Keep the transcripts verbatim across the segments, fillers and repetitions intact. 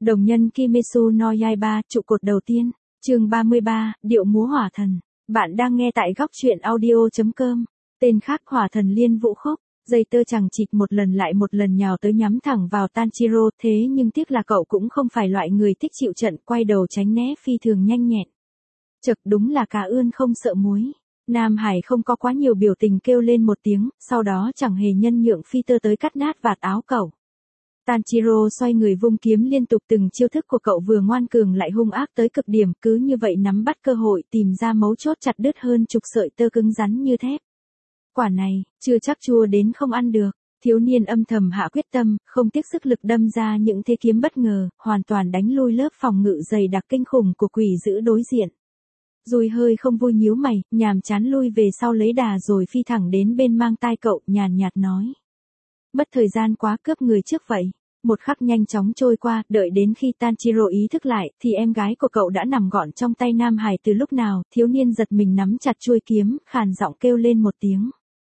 Đồng nhân Kimetsu no Yaiba, trụ cột đầu tiên, chương ba mươi ba, điệu múa hỏa thần. Bạn đang nghe tại góc truyện audio chấm com. Tên khác hỏa thần liên vũ khúc, dây tơ chằng chịt một lần lại một lần nhào tới nhắm thẳng vào Tanjiro, thế nhưng tiếc là cậu cũng không phải loại người thích chịu trận, quay đầu tránh né phi thường nhanh nhẹn. Chật, đúng là cá ươn không sợ muối. Nam Hải không có quá nhiều biểu tình, kêu lên một tiếng, sau đó chẳng hề nhân nhượng phi tơ tới cắt nát vạt áo cậu. Tanjiro xoay người vung kiếm liên tục, từng chiêu thức của cậu vừa ngoan cường lại hung ác tới cực điểm, cứ như vậy nắm bắt cơ hội tìm ra mấu chốt chặt đứt hơn chục sợi tơ cứng rắn như thép. Quả này, chưa chắc chua đến không ăn được. Thiếu niên âm thầm hạ quyết tâm, không tiếc sức lực đâm ra những thế kiếm bất ngờ, hoàn toàn đánh lui lớp phòng ngự dày đặc kinh khủng của quỷ dữ đối diện. Rồi hơi không vui nhíu mày, nhàm chán lui về sau lấy đà rồi phi thẳng đến bên mang tai cậu, nhàn nhạt nói. Mất thời gian quá, cướp người trước vậy. Một khắc nhanh chóng trôi qua, đợi đến khi Tanjiro ý thức lại, thì em gái của cậu đã nằm gọn trong tay Nam Hải từ lúc nào. Thiếu niên giật mình nắm chặt chuôi kiếm, khàn giọng kêu lên một tiếng.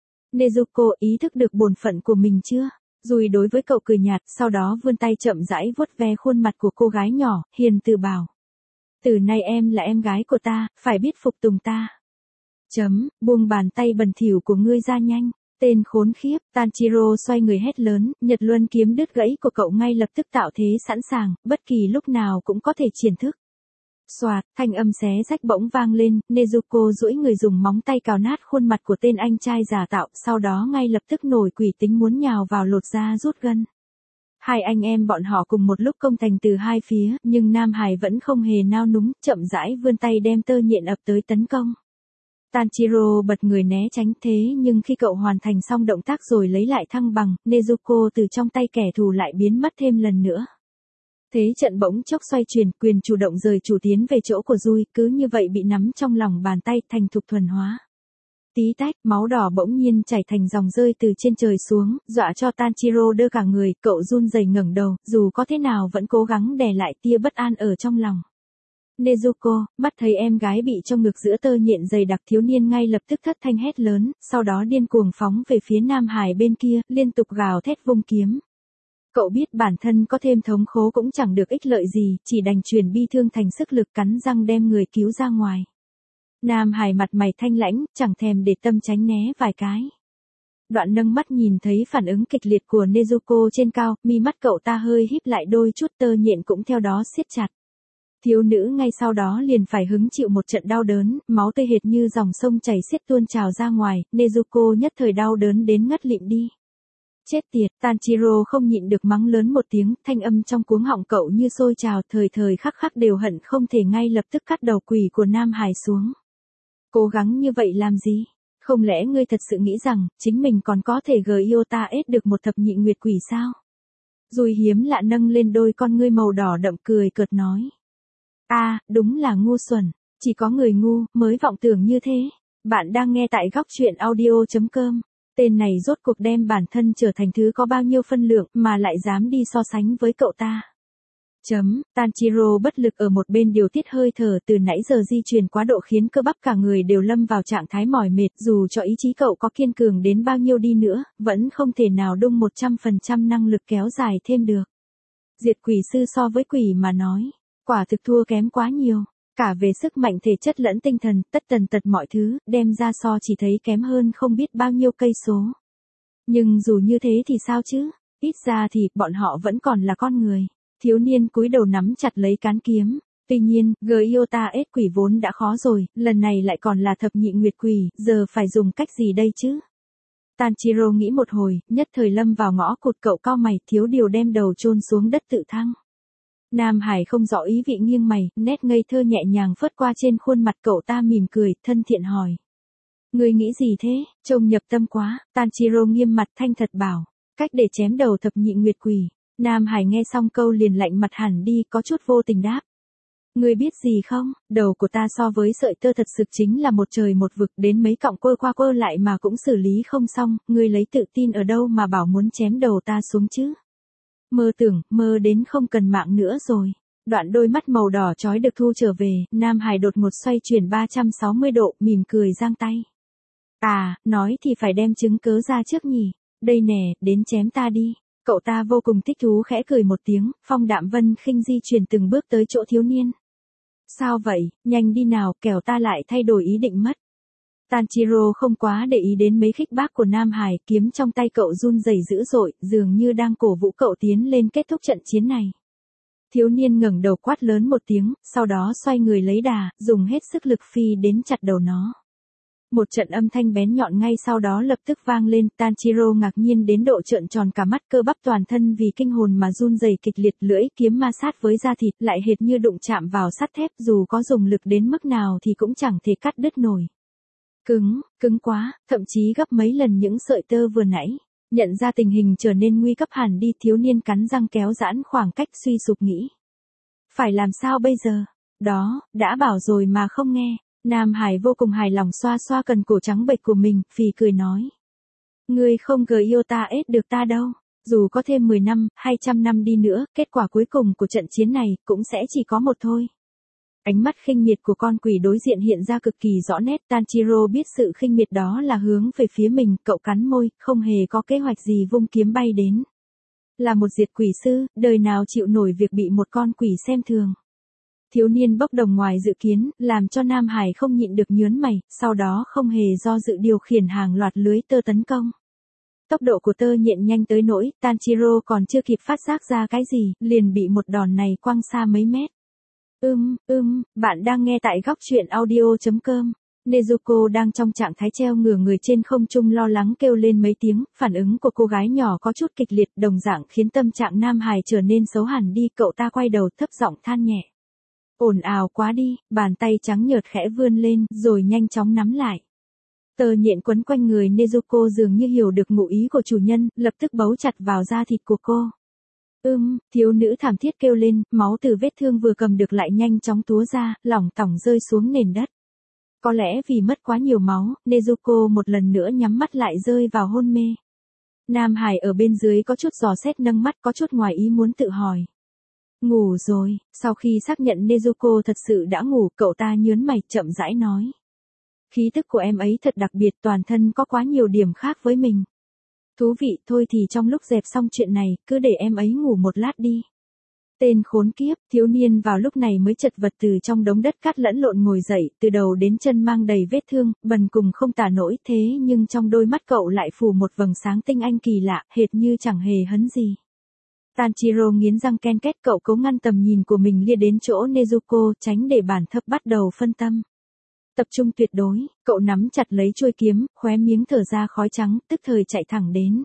Nezuko, ý thức được bổn phận của mình chưa? Rồi đối với cậu cười nhạt, sau đó vươn tay chậm rãi vuốt ve khuôn mặt của cô gái nhỏ, hiền từ bảo. Từ nay em là em gái của ta, phải biết phục tùng ta. Chấm, buông bàn tay bẩn thỉu của ngươi ra nhanh. Tên khốn khiếp, Tanjiro xoay người hét lớn, Nhật Luân kiếm đứt gãy của cậu ngay lập tức tạo thế sẵn sàng, bất kỳ lúc nào cũng có thể triển thức. Xoạt, thanh âm xé rách bỗng vang lên, Nezuko duỗi người dùng móng tay cào nát khuôn mặt của tên anh trai giả tạo, sau đó ngay lập tức nổi quỷ tính muốn nhào vào lột da rút gân. Hai anh em bọn họ cùng một lúc công thành từ hai phía, nhưng Nam Hải vẫn không hề nao núng, chậm rãi vươn tay đem tơ nhện ập tới tấn công. Tanjiro bật người né tránh, thế nhưng khi cậu hoàn thành xong động tác rồi lấy lại thăng bằng, Nezuko từ trong tay kẻ thù lại biến mất thêm lần nữa. Thế trận bỗng chốc xoay chuyển, quyền chủ động rời chủ tiến về chỗ của Rui, cứ như vậy bị nắm trong lòng bàn tay, thành thục thuần hóa. Tí tách, máu đỏ bỗng nhiên chảy thành dòng rơi từ trên trời xuống, dọa cho Tanjiro đơ cả người, cậu run rẩy ngẩng đầu, dù có thế nào vẫn cố gắng đè lại tia bất an ở trong lòng. Nezuko, mắt thấy em gái bị trong ngực giữa tơ nhện dày đặc, thiếu niên ngay lập tức thất thanh hét lớn, sau đó điên cuồng phóng về phía Nam Hải bên kia, liên tục gào thét vung kiếm. Cậu biết bản thân có thêm thống khổ cũng chẳng được ích lợi gì, chỉ đành chuyển bi thương thành sức lực, cắn răng đem người cứu ra ngoài. Nam Hải mặt mày thanh lãnh, chẳng thèm để tâm tránh né vài cái. Đoạn nâng mắt nhìn thấy phản ứng kịch liệt của Nezuko trên cao, mi mắt cậu ta hơi híp lại đôi chút, tơ nhện cũng theo đó siết chặt. Thiếu nữ ngay sau đó liền phải hứng chịu một trận đau đớn, máu tươi hệt như dòng sông chảy xiết tuôn trào ra ngoài, Nezuko nhất thời đau đớn đến ngất lịm đi. Chết tiệt, Tanjiro không nhịn được mắng lớn một tiếng, thanh âm trong cuống họng cậu như sôi trào, thời thời khắc khắc đều hận không thể ngay lập tức cắt đầu quỷ của Nam Hải xuống. Cố gắng như vậy làm gì? Không lẽ ngươi thật sự nghĩ rằng, chính mình còn có thể Gyota ết được một thập nhị nguyệt quỷ sao? Rồi hiếm lạ nâng lên đôi con ngươi màu đỏ đậm cười cợt nói. A, à, đúng là ngu xuẩn, chỉ có người ngu mới vọng tưởng như thế. Bạn đang nghe tại góc truyện audio chấm com. Tên này rốt cuộc đem bản thân trở thành thứ có bao nhiêu phân lượng mà lại dám đi so sánh với cậu ta. Chấm, Tanjiro bất lực ở một bên điều tiết hơi thở, từ nãy giờ di chuyển quá độ khiến cơ bắp cả người đều lâm vào trạng thái mỏi mệt, dù cho ý chí cậu có kiên cường đến bao nhiêu đi nữa, vẫn không thể nào đung một trăm phần trăm năng lực kéo dài thêm được. Diệt quỷ sư so với quỷ mà nói, quả thực thua kém quá nhiều, cả về sức mạnh thể chất lẫn tinh thần, tất tần tật mọi thứ, đem ra so chỉ thấy kém hơn không biết bao nhiêu cây số. Nhưng dù như thế thì sao chứ, ít ra thì, bọn họ vẫn còn là con người. Thiếu niên cúi đầu nắm chặt lấy cán kiếm. Tuy nhiên, Gyota ết quỷ vốn đã khó rồi, lần này lại còn là thập nhị nguyệt quỷ, giờ phải dùng cách gì đây chứ? Tanjiro nghĩ một hồi, nhất thời lâm vào ngõ cụt, cậu cau mày, thiếu điều đem đầu chôn xuống đất tự thăng. Nam Hải không rõ ý vị nghiêng mày, nét ngây thơ nhẹ nhàng phớt qua trên khuôn mặt cậu ta, mỉm cười, thân thiện hỏi. Ngươi nghĩ gì thế, trông nhập tâm quá. Tanjiro nghiêm mặt thanh thật bảo, cách để chém đầu thập nhị nguyệt quỷ. Nam Hải nghe xong câu liền lạnh mặt hẳn đi, có chút vô tình đáp. Ngươi biết gì không, đầu của ta so với sợi tơ thật sự chính là một trời một vực, đến mấy cọng quơ qua quơ lại mà cũng xử lý không xong, ngươi lấy tự tin ở đâu mà bảo muốn chém đầu ta xuống chứ? Mơ tưởng, mơ đến không cần mạng nữa rồi. Đoạn đôi mắt màu đỏ chói được thu trở về, Nam Hải đột ngột xoay chuyển ba trăm sáu mươi độ, mỉm cười giang tay. À, nói thì phải đem chứng cớ ra trước nhỉ, đây nè, đến chém ta đi. Cậu ta vô cùng thích thú khẽ cười một tiếng, Phong Đạm Vân khinh di chuyển từng bước tới chỗ thiếu niên. Sao vậy, nhanh đi nào, kẻo ta lại thay đổi ý định mất. Tanjiro không quá để ý đến mấy khích bác của Nam Hải, kiếm trong tay cậu run rẩy dữ dội, dường như đang cổ vũ cậu tiến lên kết thúc trận chiến này. Thiếu niên ngẩng đầu quát lớn một tiếng, sau đó xoay người lấy đà, dùng hết sức lực phi đến chặt đầu nó. Một trận âm thanh bén nhọn ngay sau đó lập tức vang lên, Tanjiro ngạc nhiên đến độ trợn tròn cả mắt, cơ bắp toàn thân vì kinh hồn mà run rẩy kịch liệt, lưỡi kiếm ma sát với da thịt lại hệt như đụng chạm vào sắt thép, dù có dùng lực đến mức nào thì cũng chẳng thể cắt đứt nổi. Cứng, cứng quá, thậm chí gấp mấy lần những sợi tơ vừa nãy. Nhận ra tình hình trở nên nguy cấp hẳn đi, thiếu niên cắn răng kéo giãn khoảng cách, suy sụp nghĩ. Phải làm sao bây giờ? Đó, đã bảo rồi mà không nghe. Nam Hải vô cùng hài lòng xoa xoa cần cổ trắng bệch của mình, phì cười nói. Ngươi không gờ yêu ta ết được ta đâu. Dù có thêm mười năm, hay trăm năm đi nữa, kết quả cuối cùng của trận chiến này cũng sẽ chỉ có một thôi. Ánh mắt khinh miệt của con quỷ đối diện hiện ra cực kỳ rõ nét, Tanjiro biết sự khinh miệt đó là hướng về phía mình, cậu cắn môi, không hề có kế hoạch gì vung kiếm bay đến. Là một diệt quỷ sư, đời nào chịu nổi việc bị một con quỷ xem thường. Thiếu niên bốc đồng ngoài dự kiến, làm cho Nam Hải không nhịn được nhớn mày, sau đó không hề do dự điều khiển hàng loạt lưới tơ tấn công. Tốc độ của tơ nhện nhanh tới nỗi, Tanjiro còn chưa kịp phát giác ra cái gì, liền bị một đòn này quăng xa mấy mét. Ưm, ưm, bạn đang nghe tại góc truyện audio chấm com. Nezuko đang trong trạng thái treo ngửa người trên không trung lo lắng kêu lên mấy tiếng, phản ứng của cô gái nhỏ có chút kịch liệt, đồng dạng khiến tâm trạng Nam Hải trở nên xấu hẳn đi, cậu ta quay đầu thấp giọng than nhẹ. Ồn ào quá đi, bàn tay trắng nhợt khẽ vươn lên, rồi nhanh chóng nắm lại. Tơ nhện quấn quanh người Nezuko dường như hiểu được ngụ ý của chủ nhân, lập tức bấu chặt vào da thịt của cô. Ưm, thiếu nữ thảm thiết kêu lên, máu từ vết thương vừa cầm được lại nhanh chóng túa ra, lỏng tỏng rơi xuống nền đất. Có lẽ vì mất quá nhiều máu, Nezuko một lần nữa nhắm mắt lại rơi vào hôn mê. Nam Hải ở bên dưới có chút dò xét nâng mắt, có chút ngoài ý muốn tự hỏi. Ngủ rồi, sau khi xác nhận Nezuko thật sự đã ngủ, cậu ta nhớn mày chậm rãi nói. Khí thức của em ấy thật đặc biệt, toàn thân có quá nhiều điểm khác với mình. Thú vị, thôi thì trong lúc dẹp xong chuyện này, cứ để em ấy ngủ một lát đi. Tên khốn kiếp, thiếu niên vào lúc này mới chật vật từ trong đống đất cát lẫn lộn ngồi dậy, từ đầu đến chân mang đầy vết thương, bần cùng không tả nổi, thế nhưng trong đôi mắt cậu lại phủ một vầng sáng tinh anh kỳ lạ, hệt như chẳng hề hấn gì. Tanjiro nghiến răng ken két, cậu cố ngăn tầm nhìn của mình lia đến chỗ Nezuko, tránh để bản thấp bắt đầu phân tâm. Tập trung tuyệt đối, cậu nắm chặt lấy chuôi kiếm, khóe miếng thở ra khói trắng, tức thời chạy thẳng đến.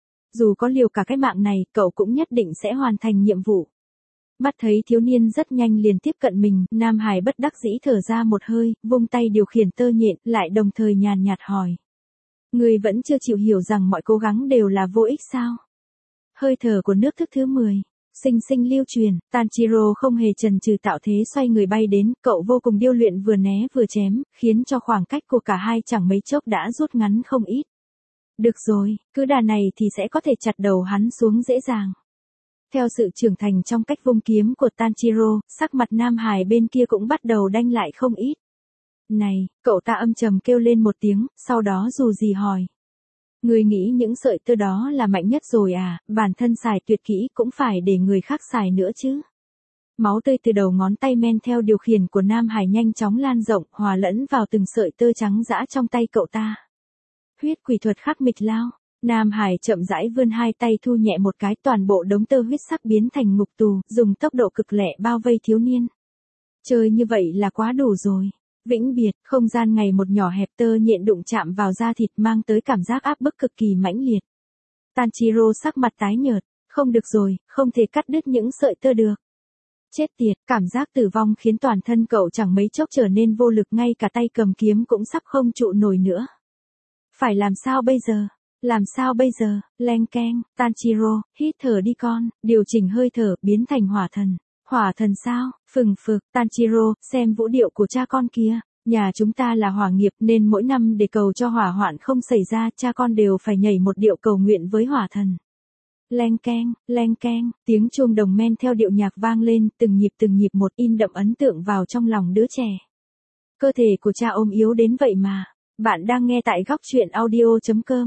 Dù có liều cả cái mạng này, cậu cũng nhất định sẽ hoàn thành nhiệm vụ. Mắt thấy thiếu niên rất nhanh liền tiếp cận mình, Nam Hải bất đắc dĩ thở ra một hơi, vung tay điều khiển tơ nhện, lại đồng thời nhàn nhạt hỏi. Người vẫn chưa chịu hiểu rằng mọi cố gắng đều là vô ích sao? Hơi thở của nước thức thứ mười. Sinh sinh lưu truyền, Tanjiro không hề chần chừ tạo thế xoay người bay đến, cậu vô cùng điêu luyện vừa né vừa chém, khiến cho khoảng cách của cả hai chẳng mấy chốc đã rút ngắn không ít. Được rồi, cứ đà này thì sẽ có thể chặt đầu hắn xuống dễ dàng. Theo sự trưởng thành trong cách vung kiếm của Tanjiro, sắc mặt Nam Hải bên kia cũng bắt đầu đanh lại không ít. Này, cậu ta âm trầm kêu lên một tiếng, sau đó dù gì hỏi. Người nghĩ những sợi tơ đó là mạnh nhất rồi à, bản thân xài tuyệt kỹ cũng phải để người khác xài nữa chứ. Máu tươi từ đầu ngón tay men theo điều khiển của Nam Hải nhanh chóng lan rộng, hòa lẫn vào từng sợi tơ trắng dã trong tay cậu ta. Huyết quỷ thuật khắc mịch lao. Nam Hải chậm rãi vươn hai tay thu nhẹ một cái, toàn bộ đống tơ huyết sắc biến thành ngục tù, dùng tốc độ cực lẹ bao vây thiếu niên. Chơi như vậy là quá đủ rồi. Vĩnh biệt, không gian ngày một nhỏ hẹp, tơ nhện đụng chạm vào da thịt mang tới cảm giác áp bức cực kỳ mãnh liệt. Tanjiro sắc mặt tái nhợt, không được rồi, không thể cắt đứt những sợi tơ được. Chết tiệt, cảm giác tử vong khiến toàn thân cậu chẳng mấy chốc trở nên vô lực, ngay cả tay cầm kiếm cũng sắp không trụ nổi nữa. Phải làm sao bây giờ? Làm sao bây giờ? Leng keng, Tanjiro, hít thở đi con, điều chỉnh hơi thở, biến thành hỏa thần. Hỏa thần sao? Phừng phực, Tanjiro, xem vũ điệu của cha con kia. Nhà chúng ta là hỏa nghiệp nên mỗi năm để cầu cho hỏa hoạn không xảy ra, cha con đều phải nhảy một điệu cầu nguyện với hỏa thần. Leng keng, leng keng, tiếng chuông đồng men theo điệu nhạc vang lên, từng nhịp từng nhịp một, in đậm ấn tượng vào trong lòng đứa trẻ. Cơ thể của cha ôm yếu đến vậy mà. Bạn đang nghe tại góc truyện audio chấm com.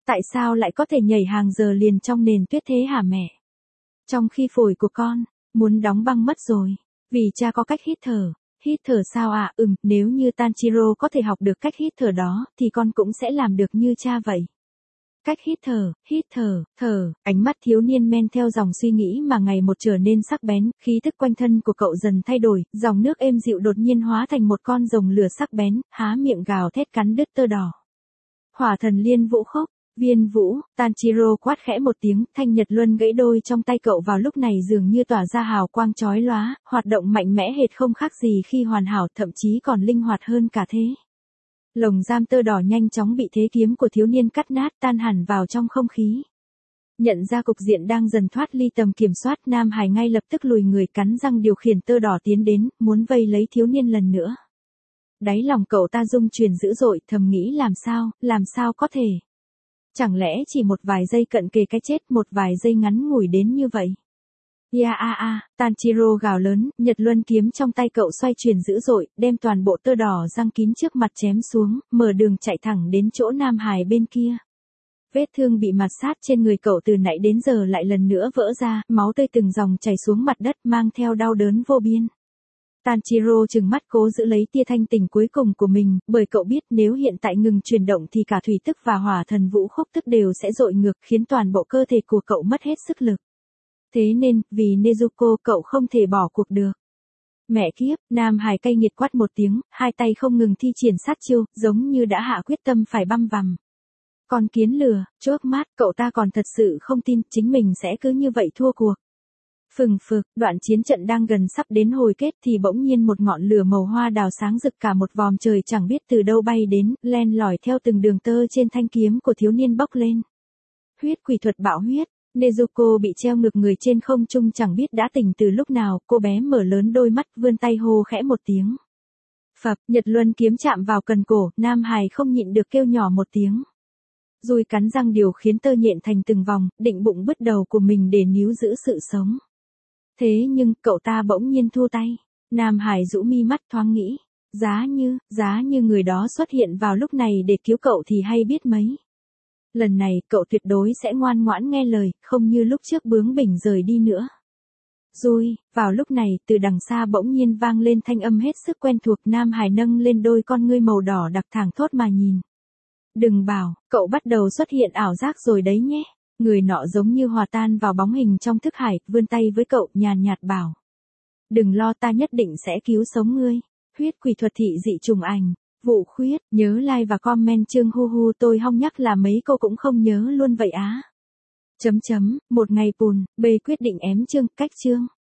Tại sao lại có thể nhảy hàng giờ liền trong nền tuyết thế hả mẹ? Trong khi phổi của con, muốn đóng băng mất rồi. Vì cha có cách hít thở. Hít thở sao ạ? À? Ừm, nếu như Tanjiro có thể học được cách hít thở đó, thì con cũng sẽ làm được như cha vậy. Cách hít thở, hít thở, thở, ánh mắt thiếu niên men theo dòng suy nghĩ mà ngày một trở nên sắc bén, khí thức quanh thân của cậu dần thay đổi, dòng nước êm dịu đột nhiên hóa thành một con rồng lửa sắc bén, há miệng gào thét cắn đứt tơ đỏ. Hỏa thần liên vũ khốc, viên vũ, Tanjiro quát khẽ một tiếng, thanh nhật luân gãy đôi trong tay cậu vào lúc này dường như tỏa ra hào quang chói lóa, hoạt động mạnh mẽ hệt không khác gì khi hoàn hảo, thậm chí còn linh hoạt hơn cả thế. Lồng giam tơ đỏ nhanh chóng bị thế kiếm của thiếu niên cắt nát, tan hẳn vào trong không khí. Nhận ra cục diện đang dần thoát ly tầm kiểm soát, Nam Hải ngay lập tức lùi người cắn răng điều khiển tơ đỏ tiến đến, muốn vây lấy thiếu niên lần nữa. Đáy lòng cậu ta rung chuyển dữ dội, thầm nghĩ làm sao, làm sao có thể. Chẳng lẽ chỉ một vài giây cận kề cái chết, một vài giây ngắn ngủi đến như vậy. Ya a a, Tanjiro gào lớn, nhật luân kiếm trong tay cậu xoay chuyển dữ dội, đem toàn bộ tơ đỏ răng kín trước mặt chém xuống, mở đường chạy thẳng đến chỗ Nam Hải bên kia. Vết thương bị mạt sát trên người cậu từ nãy đến giờ lại lần nữa vỡ ra, máu tươi từng dòng chảy xuống mặt đất mang theo đau đớn vô biên. Tanjiro trừng mắt cố giữ lấy tia thanh tỉnh cuối cùng của mình, bởi cậu biết nếu hiện tại ngừng chuyển động thì cả thủy tức và hỏa thần vũ khốc tức đều sẽ dội ngược, khiến toàn bộ cơ thể của cậu mất hết sức lực. Thế nên, vì Nezuko cậu không thể bỏ cuộc được. Mẹ kiếp, Nam Hải cay nghiệt quát một tiếng, hai tay không ngừng thi triển sát chiêu, giống như đã hạ quyết tâm phải băm vằm. Con kiến lừa, chớp mắt, cậu ta còn thật sự không tin chính mình sẽ cứ như vậy thua cuộc. Phừng phực, đoạn chiến trận đang gần sắp đến hồi kết thì bỗng nhiên một ngọn lửa màu hoa đào sáng rực cả một vòm trời chẳng biết từ đâu bay đến, len lỏi theo từng đường tơ trên thanh kiếm của thiếu niên bốc lên. Huyết quỷ thuật bạo huyết. Nezuko bị treo ngược người trên không trung chẳng biết đã tỉnh từ lúc nào, cô bé mở lớn đôi mắt, vươn tay hô khẽ một tiếng. Phập, nhật luân kiếm chạm vào cần cổ, Nam Hải không nhịn được kêu nhỏ một tiếng. Dùi cắn răng điều khiến tơ nhện thành từng vòng, định bụng bứt đầu của mình để níu giữ sự sống. Thế nhưng, cậu ta bỗng nhiên thua tay. Nam Hải rũ mi mắt thoáng nghĩ, giá như, giá như người đó xuất hiện vào lúc này để cứu cậu thì hay biết mấy. Lần này, cậu tuyệt đối sẽ ngoan ngoãn nghe lời, không như lúc trước bướng bỉnh rời đi nữa. Rồi, vào lúc này, từ đằng xa bỗng nhiên vang lên thanh âm hết sức quen thuộc, Nam Hải nâng lên đôi con ngươi màu đỏ đặc thẳng thốt mà nhìn. Đừng bảo, cậu bắt đầu xuất hiện ảo giác rồi đấy nhé. Người nọ giống như hòa tan vào bóng hình trong thức hải, vươn tay với cậu, nhàn nhạt bảo. Đừng lo, ta nhất định sẽ cứu sống ngươi. Huyết quỷ thuật thị dị trùng ảnh. Vụ khuyết, nhớ like và comment chương hu hu, tôi hong nhắc là mấy cô cũng không nhớ luôn vậy á. Chấm chấm, một ngày bùn, bê quyết định ém chương, cách chương.